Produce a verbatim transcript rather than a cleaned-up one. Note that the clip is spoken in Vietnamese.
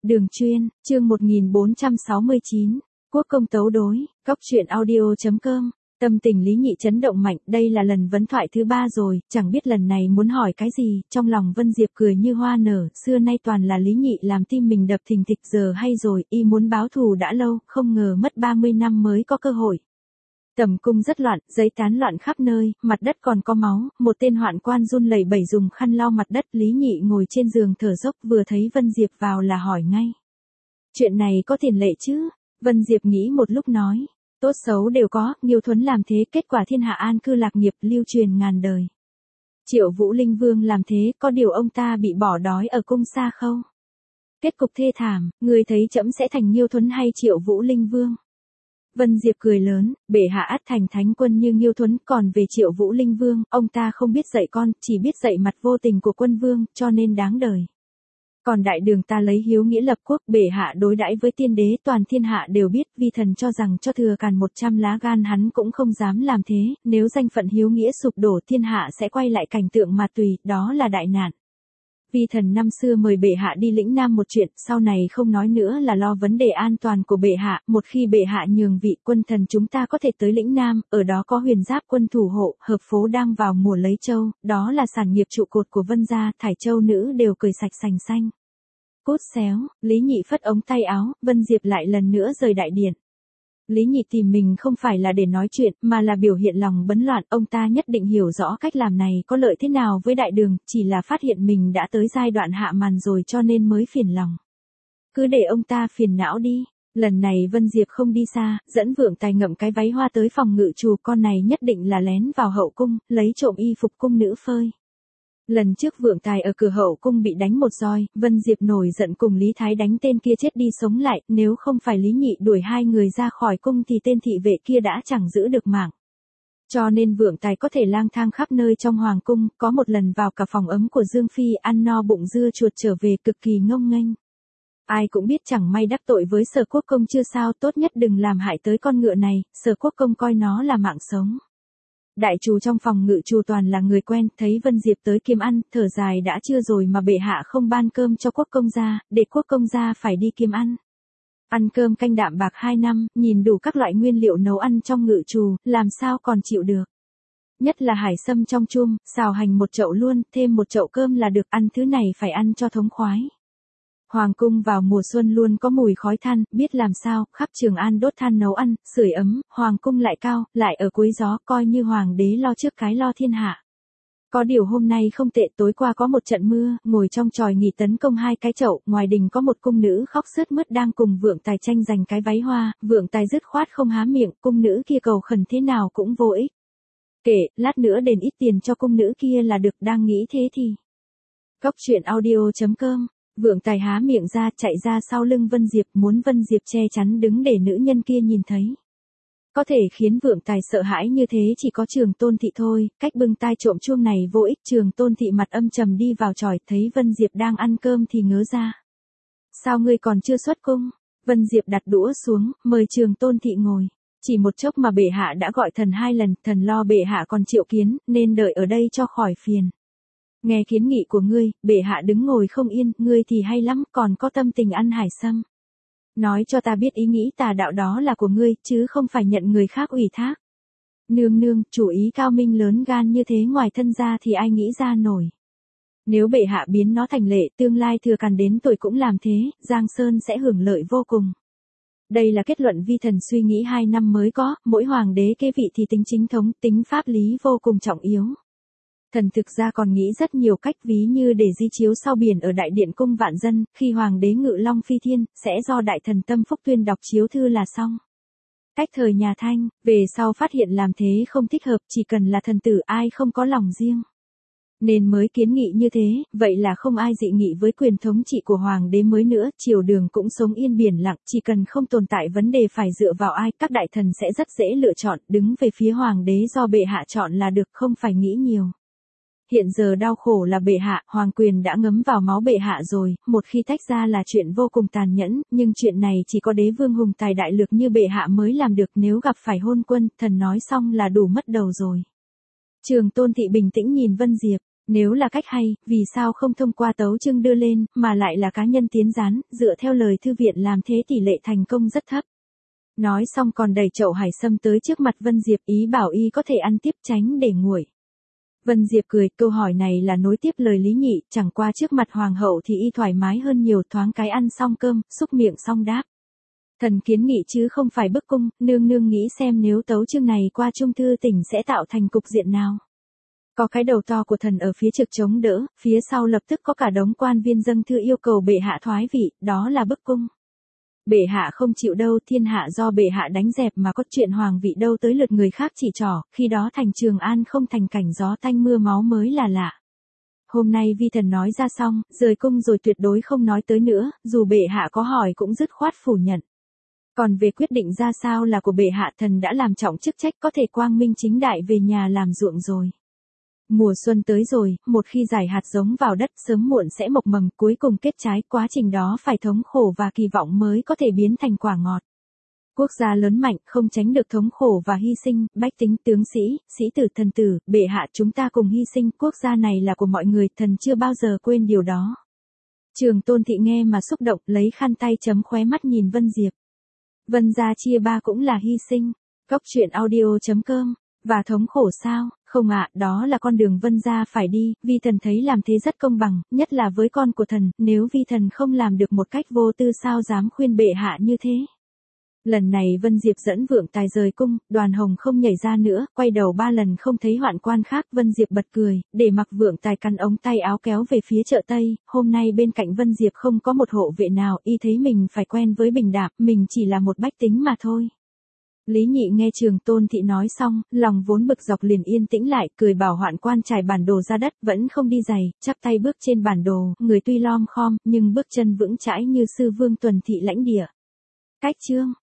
Đường chuyên, chương một nghìn bốn trăm sáu mươi chín, Quốc công tấu đối, Cóc truyện audio chấm com. Tâm tình Lý Nhị chấn động mạnh, đây là lần vấn thoại thứ ba rồi, chẳng biết lần này muốn hỏi cái gì, trong lòng Vân Diệp cười như hoa nở, xưa nay toàn là Lý Nhị làm tim mình đập thình thịch, giờ hay rồi, y muốn báo thù đã lâu, không ngờ mất ba mươi năm mới có cơ hội. Tầm cung rất loạn, giấy tán loạn khắp nơi, mặt đất còn có máu, một tên hoạn quan run lẩy bẩy dùng khăn lau mặt đất. Lý Nhị ngồi trên giường thở dốc, vừa thấy Vân Diệp vào là hỏi ngay. Chuyện này có tiền lệ chứ? Vân Diệp nghĩ một lúc nói. Tốt xấu đều có, Nghiêu Thuấn làm thế, kết quả thiên hạ an cư lạc nghiệp, lưu truyền ngàn đời. Triệu Vũ Linh Vương làm thế, có điều ông ta bị bỏ đói ở cung xa không? Kết cục thê thảm, người thấy trẫm sẽ thành Nghiêu Thuấn hay Triệu Vũ Linh Vương? Vân Diệp cười lớn, bệ hạ ắt thành thánh quân như Nghiêu Thuấn, còn về Triệu Vũ Linh Vương, ông ta không biết dạy con, chỉ biết dạy mặt vô tình của quân vương, cho nên đáng đời. Còn đại đường ta lấy hiếu nghĩa lập quốc, bệ hạ đối đãi với tiên đế, toàn thiên hạ đều biết, vi thần cho rằng cho thừa càn một trăm lá gan hắn cũng không dám làm thế, nếu danh phận hiếu nghĩa sụp đổ, thiên hạ sẽ quay lại cảnh tượng mà tùy, đó là đại nạn. Vi thần năm xưa mời bệ hạ đi lĩnh Nam một chuyện, sau này không nói nữa là lo vấn đề an toàn của bệ hạ, một khi bệ hạ nhường vị, quân thần chúng ta có thể tới lĩnh Nam, ở đó có huyền giáp quân thủ hộ, hợp phố đang vào mùa lấy châu, đó là sản nghiệp trụ cột của Vân gia, thải châu nữ đều cười sạch sành xanh. Cút xéo, Lý Nhị phất ống tay áo, Vân Diệp lại lần nữa rời đại điện. Lý Nhị tìm mình không phải là để nói chuyện, mà là biểu hiện lòng bấn loạn, ông ta nhất định hiểu rõ cách làm này có lợi thế nào với đại đường, chỉ là phát hiện mình đã tới giai đoạn hạ màn rồi cho nên mới phiền lòng. Cứ để ông ta phiền não đi, lần này Vân Diệp không đi xa, dẫn Vượng Tài ngậm cái váy hoa tới phòng ngự trù, con này nhất định là lén vào hậu cung, lấy trộm y phục cung nữ phơi. Lần trước Vượng Tài ở cửa hậu cung bị đánh một roi, Vân Diệp nổi giận cùng Lý Thái đánh tên kia chết đi sống lại, nếu không phải Lý Nhị đuổi hai người ra khỏi cung thì tên thị vệ kia đã chẳng giữ được mạng. Cho nên Vượng Tài có thể lang thang khắp nơi trong hoàng cung, có một lần vào cả phòng ấm của Dương Phi ăn no bụng dưa chuột trở về cực kỳ ngông nghênh. Ai cũng biết chẳng may đắc tội với Sở Quốc công chưa sao, tốt nhất đừng làm hại tới con ngựa này, Sở Quốc công coi nó là mạng sống. Đại trù trong phòng ngự trù toàn là người quen, thấy Vân Diệp tới kiếm ăn, thở dài đã chưa rồi mà bệ hạ không ban cơm cho quốc công gia, để quốc công gia phải đi kiếm ăn. Ăn cơm canh đạm bạc hai năm, nhìn đủ các loại nguyên liệu nấu ăn trong ngự trù, làm sao còn chịu được. Nhất là hải sâm trong chum, xào hành một chậu luôn, thêm một chậu cơm là được, ăn thứ này phải ăn cho thống khoái. Hoàng cung vào mùa xuân luôn có mùi khói than, biết làm sao, khắp Trường An đốt than nấu ăn, sưởi ấm, hoàng cung lại cao, lại ở cuối gió, coi như hoàng đế lo trước cái lo thiên hạ. Có điều hôm nay không tệ, tối qua có một trận mưa, ngồi trong chòi nghỉ tấn công hai cái chậu, ngoài đình có một cung nữ khóc sướt mướt đang cùng Vượng Tài tranh giành cái váy hoa, Vượng Tài dứt khoát không há miệng, cung nữ kia cầu khẩn thế nào cũng vô ích. Kệ, lát nữa đền ít tiền cho cung nữ kia là được, đang nghĩ thế thì. Cóc truyện audio chấm com. Vượng Tài há miệng ra, chạy ra sau lưng Vân Diệp, muốn Vân Diệp che chắn đứng để nữ nhân kia nhìn thấy. Có thể khiến Vượng Tài sợ hãi như thế chỉ có Trường Tôn Thị thôi, cách bưng tai trộm chuông này vô ích. Trường Tôn Thị mặt âm trầm đi vào chòi, thấy Vân Diệp đang ăn cơm thì ngớ ra. Sao ngươi còn chưa xuất cung? Vân Diệp đặt đũa xuống, mời Trường Tôn Thị ngồi. Chỉ một chốc mà bệ hạ đã gọi thần hai lần, thần lo bệ hạ còn triệu kiến, nên đợi ở đây cho khỏi phiền. Nghe kiến nghị của ngươi, bệ hạ đứng ngồi không yên, ngươi thì hay lắm, còn có tâm tình ăn hải sâm. Nói cho ta biết ý nghĩ tà đạo đó là của ngươi, chứ không phải nhận người khác ủy thác. Nương nương, chủ ý cao minh lớn gan như thế ngoài thân ra thì ai nghĩ ra nổi. Nếu bệ hạ biến nó thành lệ, tương lai thừa càn đến tuổi cũng làm thế, Giang Sơn sẽ hưởng lợi vô cùng. Đây là kết luận vi thần suy nghĩ hai năm mới có, mỗi hoàng đế kế vị thì tính chính thống, tính pháp lý vô cùng trọng yếu. Thần thực ra còn nghĩ rất nhiều cách, ví như để di chiếu sau biển ở đại điện cung vạn dân, khi hoàng đế ngự long phi thiên, sẽ do đại thần Tâm Phúc tuyên đọc chiếu thư là xong. Cách thời nhà Thanh, về sau phát hiện làm thế không thích hợp, chỉ cần là thần tử ai không có lòng riêng. Nên mới kiến nghị như thế, vậy là không ai dị nghị với quyền thống trị của hoàng đế mới nữa, triều đường cũng sống yên biển lặng, chỉ cần không tồn tại vấn đề phải dựa vào ai, các đại thần sẽ rất dễ lựa chọn, đứng về phía hoàng đế do bệ hạ chọn là được, không phải nghĩ nhiều. Hiện giờ đau khổ là bệ hạ, hoàng quyền đã ngấm vào máu bệ hạ rồi, một khi tách ra là chuyện vô cùng tàn nhẫn, nhưng chuyện này chỉ có đế vương hùng tài đại lược như bệ hạ mới làm được, nếu gặp phải hôn quân, thần nói xong là đủ mất đầu rồi. Trường Tôn Thị bình tĩnh nhìn Vân Diệp, Nếu là cách hay, vì sao không thông qua tấu chương đưa lên, mà lại là cá nhân tiến gián, dựa theo lời thư viện làm thế tỷ lệ thành công rất thấp. Nói xong còn đẩy chậu hải sâm tới trước mặt Vân Diệp, ý bảo y có thể ăn tiếp tránh để nguội. Vân Diệp cười, câu hỏi này là nối tiếp lời Lý Nhị, chẳng qua trước mặt hoàng hậu thì y thoải mái hơn nhiều, thoáng cái ăn xong cơm, xúc miệng xong đáp. Thần kiến nghị chứ không phải bức cung, nương nương nghĩ xem nếu tấu chương này qua Trung Thư tỉnh sẽ tạo thành cục diện nào. Có cái đầu to của thần ở phía trực chống đỡ, phía sau lập tức có cả đống quan viên dâng thư yêu cầu bệ hạ thoái vị, đó là bức cung. Bệ hạ không chịu đâu, thiên hạ do bệ hạ đánh dẹp mà có chuyện hoàng vị đâu tới lượt người khác chỉ trỏ, khi đó thành Trường An không thành cảnh gió tanh mưa máu mới là lạ. Hôm nay vi thần nói ra xong, rời cung rồi tuyệt đối không nói tới nữa, dù bệ hạ có hỏi cũng dứt khoát phủ nhận. Còn về quyết định ra sao là của bệ hạ, thần đã làm trọng chức trách, có thể quang minh chính đại về nhà làm ruộng rồi. Mùa xuân tới rồi, một khi rải hạt giống vào đất sớm muộn sẽ mọc mầm, cuối cùng kết trái, quá trình đó phải thống khổ và kỳ vọng mới có thể biến thành quả ngọt. Quốc gia lớn mạnh không tránh được thống khổ và hy sinh, bách tính, tướng sĩ, sĩ tử, thần tử, bệ hạ chúng ta cùng hy sinh, quốc gia này là của mọi người, thần chưa bao giờ quên điều đó. Trường Tôn Thị nghe mà xúc động, lấy khăn tay chấm khóe mắt nhìn Vân Diệp. Vân gia chia ba cũng là hy sinh. Góc truyện audio chấm com. Và thống khổ sao? Không ạ, à, đó là con đường Vân gia phải đi, vi thần thấy làm thế rất công bằng, nhất là với con của thần, nếu vi thần không làm được một cách vô tư sao dám khuyên bệ hạ như thế. Lần này Vân Diệp dẫn Vượng Tài rời cung, Đoàn Hồng không nhảy ra nữa, quay đầu ba lần không thấy hoạn quan khác, Vân Diệp bật cười, để mặc Vượng Tài căn ống tay áo kéo về phía chợ Tây, hôm nay bên cạnh Vân Diệp không có một hộ vệ nào, y thấy mình phải quen với bình đạp, mình chỉ là một bách tính mà thôi. Lý Nhị nghe Trường Tôn Thị nói xong, lòng vốn bực dọc liền yên tĩnh lại, cười bảo hoạn quan trải bản đồ ra đất, vẫn không đi giày, chắp tay bước trên bản đồ, người tuy lom khom, nhưng bước chân vững chãi như sư vương tuần thị lãnh địa. Cách chương